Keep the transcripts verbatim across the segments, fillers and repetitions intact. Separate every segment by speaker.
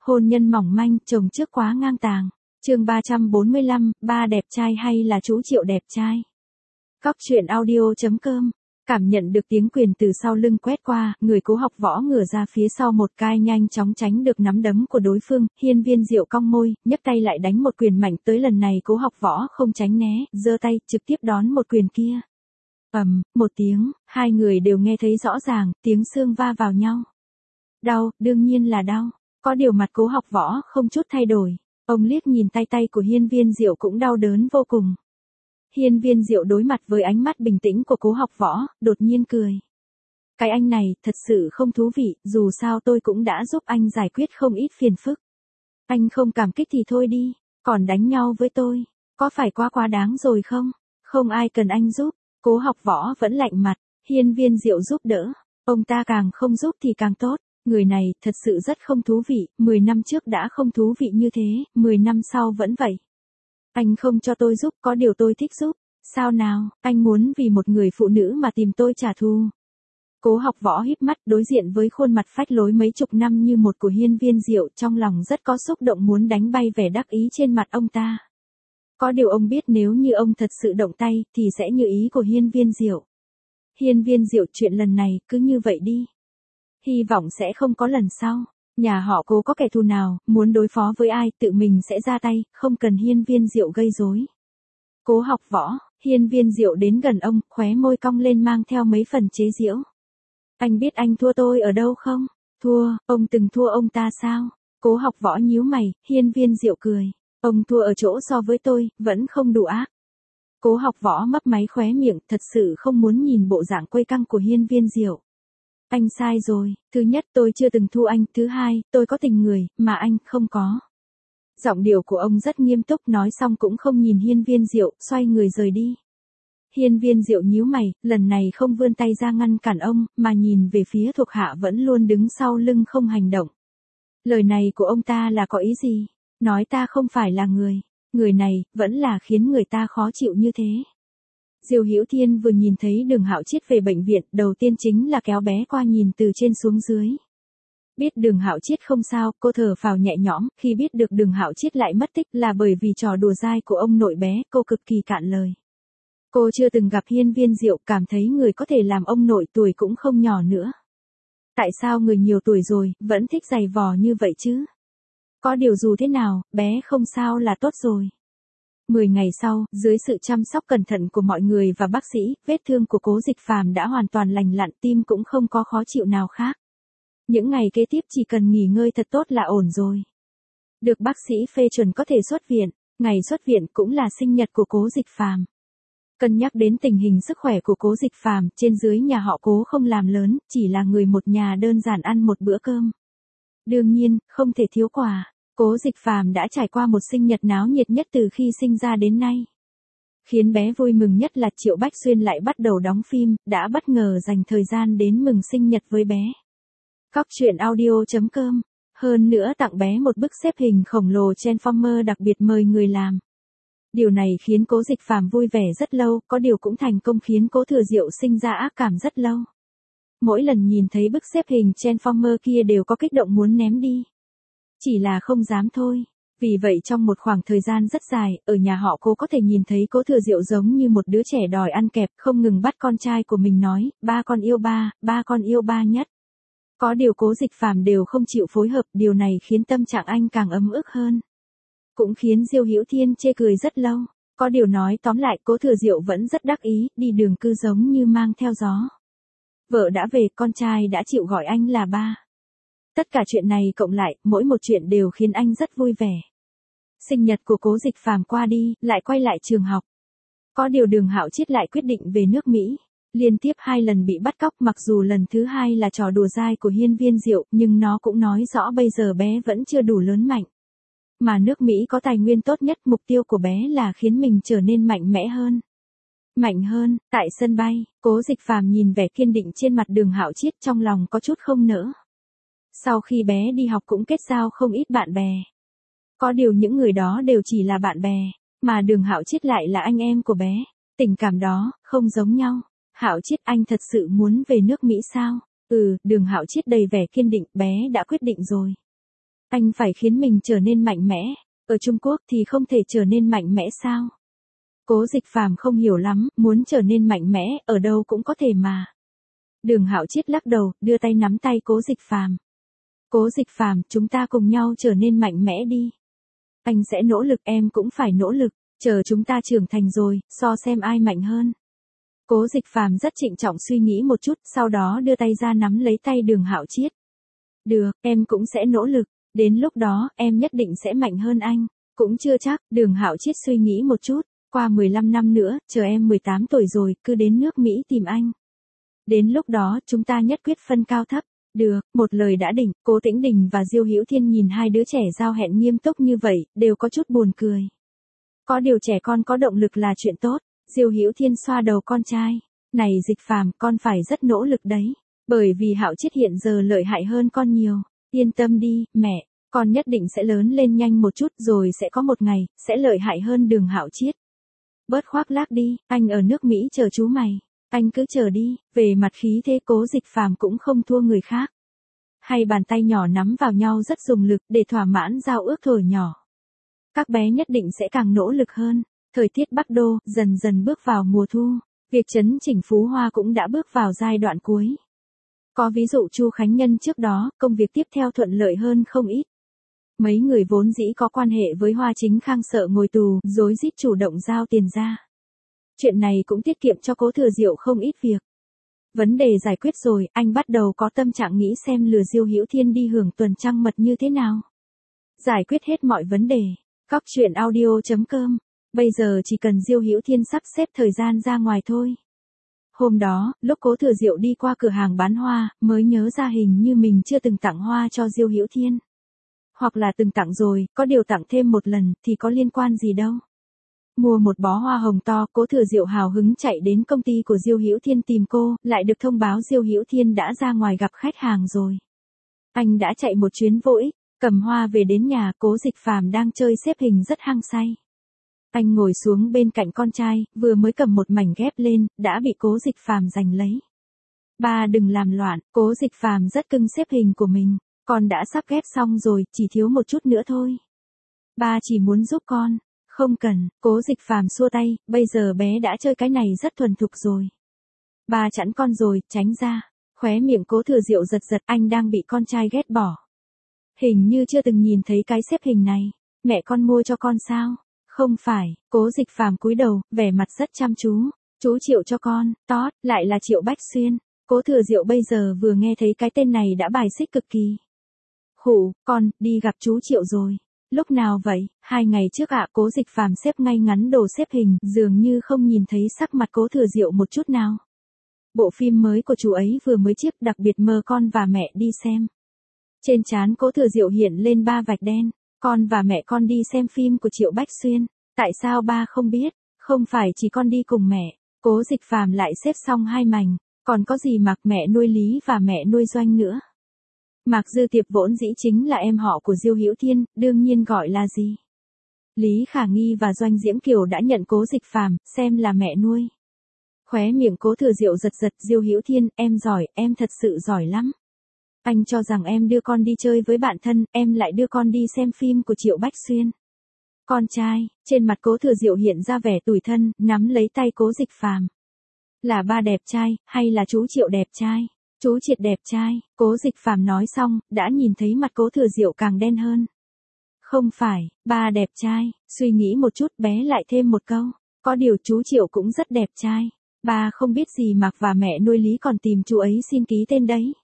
Speaker 1: Hôn nhân mỏng manh, chồng trước quá ngang tàng. Chương ba trăm bốn mươi lăm, ba đẹp trai hay là chú Triệu đẹp trai. Cóc truyện audio chấm com. Cảm nhận được tiếng quyền từ sau lưng quét qua, người Cố Học Võ ngửa ra phía sau một cái nhanh chóng tránh được nắm đấm của đối phương, Hiên Viên Diệu cong môi, nhấc tay lại đánh một quyền mạnh tới, lần này Cố Học Võ không tránh né, giơ tay trực tiếp đón một quyền kia. Ầm, một tiếng, hai người đều nghe thấy rõ ràng, tiếng xương va vào nhau. Đau, đương nhiên là đau, có điều mặt Cố Học Võ không chút thay đổi. Ông liếc nhìn tay tay của Hiên Viên Diệu cũng đau đớn vô cùng. Hiên Viên Diệu đối mặt với ánh mắt bình tĩnh của Cố Học Võ, đột nhiên cười. Cái anh này, thật sự không thú vị, dù sao tôi cũng đã giúp anh giải quyết không ít phiền phức. Anh không cảm kích thì thôi đi, còn đánh nhau với tôi, có phải quá quá đáng rồi không? Không ai cần anh giúp, Cố Học Võ vẫn lạnh mặt, Hiên Viên Diệu giúp đỡ, ông ta càng không giúp thì càng tốt. Người này, thật sự rất không thú vị, mười năm trước đã không thú vị như thế, mười năm sau vẫn vậy. Anh không cho tôi giúp, có điều tôi thích giúp. Sao nào, anh muốn vì một người phụ nữ mà tìm tôi trả thù. Cố Học Võ híp mắt đối diện với khuôn mặt phách lối mấy chục năm như một của Hiên Viên Diệu, trong lòng rất có xúc động muốn đánh bay vẻ đắc ý trên mặt ông ta. Có điều ông biết nếu như ông thật sự động tay, thì sẽ như ý của Hiên Viên Diệu. Hiên Viên Diệu, chuyện lần này, cứ như vậy đi. Hy vọng sẽ không có lần sau. Nhà họ Cố có kẻ thù nào, muốn đối phó với ai, tự mình sẽ ra tay, không cần Hiên Viên Diệu gây rối. Cố Học Võ, Hiên Viên Diệu đến gần ông, khóe môi cong lên mang theo mấy phần chế giễu. Anh biết anh thua tôi ở đâu không? Thua, ông từng thua ông ta sao? Cố Học Võ nhíu mày, Hiên Viên Diệu cười. Ông thua ở chỗ so với tôi, vẫn không đủ ác. Cố Học Võ mấp máy khóe miệng, thật sự không muốn nhìn bộ dạng quây căng của Hiên Viên Diệu. Anh sai rồi, thứ nhất tôi chưa từng thua anh, thứ hai, tôi có tình người, mà anh không có. Giọng điệu của ông rất nghiêm túc, nói xong cũng không nhìn Hiên Viên Diệu, xoay người rời đi. Hiên Viên Diệu nhíu mày, lần này không vươn tay ra ngăn cản ông, mà nhìn về phía thuộc hạ vẫn luôn đứng sau lưng không hành động. Lời này của ông ta là có ý gì? Nói ta không phải là người, người này, vẫn là khiến người ta khó chịu như thế. Diêu Hữu Thiên vừa nhìn thấy Đường Hạo Chiết về bệnh viện, đầu tiên chính là kéo bé qua nhìn từ trên xuống dưới. Biết Đường Hạo Chiết không sao, cô thở phào nhẹ nhõm, khi biết được Đường Hạo Chiết lại mất tích là bởi vì trò đùa dai của ông nội bé, cô cực kỳ cạn lời. Cô chưa từng gặp Hiên Viên Diệu, cảm thấy người có thể làm ông nội tuổi cũng không nhỏ nữa. Tại sao người nhiều tuổi rồi, vẫn thích giày vò như vậy chứ? Có điều dù thế nào, bé không sao là tốt rồi. Mười ngày sau, dưới sự chăm sóc cẩn thận của mọi người và bác sĩ, vết thương của Cố Dịch Phàm đã hoàn toàn lành lặn, tim cũng không có khó chịu nào khác. Những ngày kế tiếp chỉ cần nghỉ ngơi thật tốt là ổn rồi. Được bác sĩ phê chuẩn có thể xuất viện, ngày xuất viện cũng là sinh nhật của Cố Dịch Phàm. Cân nhắc đến tình hình sức khỏe của Cố Dịch Phàm, trên dưới nhà họ Cố không làm lớn, chỉ là người một nhà đơn giản ăn một bữa cơm. Đương nhiên, không thể thiếu quà. Cố Dịch Phàm đã trải qua một sinh nhật náo nhiệt nhất từ khi sinh ra đến nay. Khiến bé vui mừng nhất là Triệu Bách Xuyên lại bắt đầu đóng phim, đã bất ngờ dành thời gian đến mừng sinh nhật với bé. Cóc truyện audio chấm com. Hơn nữa tặng bé một bức xếp hình khổng lồ Transformer đặc biệt mời người làm. Điều này khiến Cố Dịch Phàm vui vẻ rất lâu, có điều cũng thành công khiến Cố Thừa Diệu sinh ra ác cảm rất lâu. Mỗi lần nhìn thấy bức xếp hình Transformer kia đều có kích động muốn ném đi. Chỉ là không dám thôi. Vì vậy trong một khoảng thời gian rất dài, ở nhà họ Cố có thể nhìn thấy Cố Thừa Diệu giống như một đứa trẻ đòi ăn kẹp, không ngừng bắt con trai của mình nói, ba con yêu ba, ba con yêu ba nhất. Có điều Cố Dịch Phàm đều không chịu phối hợp, điều này khiến tâm trạng anh càng ấm ức hơn. Cũng khiến Diêu Hữu Thiên chê cười rất lâu. Có điều nói tóm lại, Cố Thừa Diệu vẫn rất đắc ý, đi đường cư giống như mang theo gió. Vợ đã về, con trai đã chịu gọi anh là ba. Tất cả chuyện này cộng lại, mỗi một chuyện đều khiến anh rất vui vẻ. Sinh nhật của Cố Dịch Phàm qua đi, lại quay lại trường học. Có điều Đường Hạo Chiết lại quyết định về nước Mỹ. Liên tiếp hai lần bị bắt cóc, mặc dù lần thứ hai là trò đùa dai của Hiên Viên Diệu, nhưng nó cũng nói rõ bây giờ bé vẫn chưa đủ lớn mạnh. Mà nước Mỹ có tài nguyên tốt nhất, mục tiêu của bé là khiến mình trở nên mạnh mẽ hơn. Mạnh hơn, tại sân bay, Cố Dịch Phàm nhìn vẻ kiên định trên mặt Đường Hạo Chiết, trong lòng có chút không nỡ. Sau khi bé đi học cũng kết giao không ít bạn bè. Có điều những người đó đều chỉ là bạn bè, mà Đường Hạo Chiết lại là anh em của bé. Tình cảm đó, không giống nhau. Hạo Chiết, anh thật sự muốn về nước Mỹ sao? Ừ, Đường Hạo Chiết đầy vẻ kiên định, bé đã quyết định rồi. Anh phải khiến mình trở nên mạnh mẽ, ở Trung Quốc thì không thể trở nên mạnh mẽ sao? Cố Dịch Phàm không hiểu lắm, muốn trở nên mạnh mẽ, ở đâu cũng có thể mà. Đường Hạo Chiết lắc đầu, đưa tay nắm tay Cố Dịch Phàm. Cố Dịch Phàm, chúng ta cùng nhau trở nên mạnh mẽ đi. Anh sẽ nỗ lực, em cũng phải nỗ lực, chờ chúng ta trưởng thành rồi, so xem ai mạnh hơn. Cố Dịch Phàm rất trịnh trọng suy nghĩ một chút, sau đó đưa tay ra nắm lấy tay Đường Hạo Chiết. Được, em cũng sẽ nỗ lực, đến lúc đó, em nhất định sẽ mạnh hơn anh. Cũng chưa chắc, Đường Hạo Chiết suy nghĩ một chút, qua mười lăm năm nữa, chờ em mười tám tuổi rồi, cứ đến nước Mỹ tìm anh. Đến lúc đó, chúng ta nhất quyết phân cao thấp. Được, một lời đã định, Cố Tĩnh Đình và Diêu Hữu Thiên nhìn hai đứa trẻ giao hẹn nghiêm túc như vậy, đều có chút buồn cười. Có điều trẻ con có động lực là chuyện tốt, Diêu Hữu Thiên xoa đầu con trai. Này Dịch Phàm, con phải rất nỗ lực đấy, bởi vì Hạo Chiết hiện giờ lợi hại hơn con nhiều. Yên tâm đi, mẹ, con nhất định sẽ lớn lên nhanh một chút rồi sẽ có một ngày, sẽ lợi hại hơn Đường Hạo Chiết. Bớt khoác lác đi, anh ở nước Mỹ chờ chú mày. Anh cứ chờ đi, về mặt khí thế Cố Dịch Phàm cũng không thua người khác. Hai bàn tay nhỏ nắm vào nhau rất dùng lực để thỏa mãn giao ước thuở nhỏ. Các bé nhất định sẽ càng nỗ lực hơn. Thời tiết Bắc Đô dần dần bước vào mùa thu, việc chấn chỉnh Phú Hoa cũng đã bước vào giai đoạn cuối. Có ví dụ Chu Khánh Nhân trước đó, công việc tiếp theo thuận lợi hơn không ít. Mấy người vốn dĩ có quan hệ với Hoa Chính Khang sợ ngồi tù, rối rít chủ động giao tiền ra. Chuyện này cũng tiết kiệm cho Cố Thừa Diệu không ít việc. Vấn đề giải quyết rồi, anh bắt đầu có tâm trạng nghĩ xem lừa Diêu Hữu Thiên đi hưởng tuần trăng mật như thế nào. Giải quyết hết mọi vấn đề. Cóc truyện audio chấm com. Bây giờ chỉ cần Diêu Hữu Thiên sắp xếp thời gian ra ngoài thôi. Hôm đó, lúc Cố Thừa Diệu đi qua cửa hàng bán hoa, mới nhớ ra hình như mình chưa từng tặng hoa cho Diêu Hữu Thiên. Hoặc là từng tặng rồi, có điều tặng thêm một lần, thì có liên quan gì đâu. Mua một bó hoa hồng to, Cố Thừa Diệu hào hứng chạy đến công ty của Diêu Hữu Thiên tìm cô, lại được thông báo Diêu Hữu Thiên đã ra ngoài gặp khách hàng rồi. Anh đã chạy một chuyến vô ích, cầm hoa về đến nhà, Cố Dịch Phàm đang chơi xếp hình rất hăng say. Anh ngồi xuống bên cạnh con trai, vừa mới cầm một mảnh ghép lên, đã bị Cố Dịch Phàm giành lấy. Ba đừng làm loạn, Cố Dịch Phàm rất cưng xếp hình của mình, con đã sắp ghép xong rồi, chỉ thiếu một chút nữa thôi. Ba chỉ muốn giúp con. Không cần, Cố Dịch Phàm xua tay, bây giờ bé đã chơi cái này rất thuần thục rồi. Ba chặn con rồi, tránh ra. Khóe miệng Cố Thừa Diệu giật giật, anh đang bị con trai ghét bỏ. Hình như chưa từng nhìn thấy cái xếp hình này. Mẹ con mua cho con sao? Không phải, Cố Dịch Phàm cúi đầu, vẻ mặt rất chăm chú. Chú Triệu cho con, tót, lại là Triệu Bách Xuyên. Cố Thừa Diệu bây giờ vừa nghe thấy cái tên này đã bài xích cực kỳ. Khủ, con, đi gặp chú Triệu rồi. Lúc nào vậy? Hai ngày trước ạ. Cố Dịch Phàm xếp ngay ngắn đồ xếp hình, dường như không nhìn thấy sắc mặt Cố Thừa Diệu một chút nào. Bộ phim mới của chú ấy vừa mới chiếc, đặc biệt mời con và mẹ đi xem. Trên trán Cố Thừa Diệu hiện lên ba vạch đen. Con và mẹ con đi xem phim của Triệu Bách Xuyên. Tại sao ba không biết? Không phải chỉ con đi cùng mẹ. Cố Dịch Phàm lại xếp xong hai mảnh. Còn có gì Mạc mẹ nuôi Lý và mẹ nuôi Doanh nữa. Mạc Dư Tiệp vốn dĩ chính là em họ của Diêu Hữu Thiên, đương nhiên gọi là gì? Lý Khả Nghi và Doanh Diễm Kiều đã nhận Cố Dịch Phàm xem là mẹ nuôi. Khóe miệng Cố Thừa Diệu giật giật, Diêu Hữu Thiên, em giỏi, em thật sự giỏi lắm. Anh cho rằng em đưa con đi chơi với bạn thân, em lại đưa con đi xem phim của Triệu Bách Xuyên. Con trai, trên mặt Cố Thừa Diệu hiện ra vẻ tủi thân, nắm lấy tay Cố Dịch Phàm. Là ba đẹp trai, hay là chú Triệu đẹp trai? Chú Triệt đẹp trai, Cố Dịch Phàm nói xong, đã nhìn thấy mặt Cố Thừa Diệu càng đen hơn. Không phải, ba đẹp trai, suy nghĩ một chút bé lại thêm một câu. Có điều chú Triệu cũng rất đẹp trai. Ba không biết gì Mạc và mẹ nuôi Lý còn tìm chú ấy xin ký tên đấy.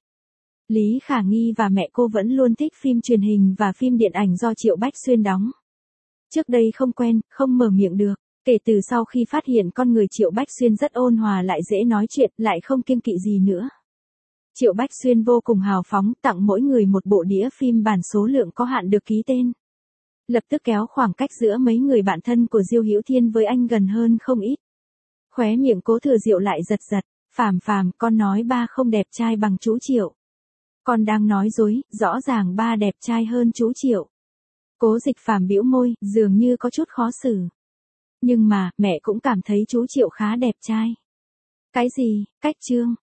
Speaker 1: Lý Khả Nghi và mẹ cô vẫn luôn thích phim truyền hình và phim điện ảnh do Triệu Bách Xuyên đóng. Trước đây không quen, không mở miệng được. Kể từ sau khi phát hiện con người Triệu Bách Xuyên rất ôn hòa lại dễ nói chuyện, lại không kiêng kỵ gì nữa. Triệu Bách Xuyên vô cùng hào phóng, tặng mỗi người một bộ đĩa phim bản số lượng có hạn được ký tên. Lập tức kéo khoảng cách giữa mấy người bạn thân của Diêu Hữu Thiên với anh gần hơn không ít. Khóe miệng Cố Thừa Diệu lại giật giật, Phàm Phàm, con nói ba không đẹp trai bằng chú Triệu. Con đang nói dối, rõ ràng ba đẹp trai hơn chú Triệu. Cố Dịch Phàm bĩu môi, dường như có chút khó xử. Nhưng mà, mẹ cũng cảm thấy chú Triệu khá đẹp trai. Cái gì, cách chương,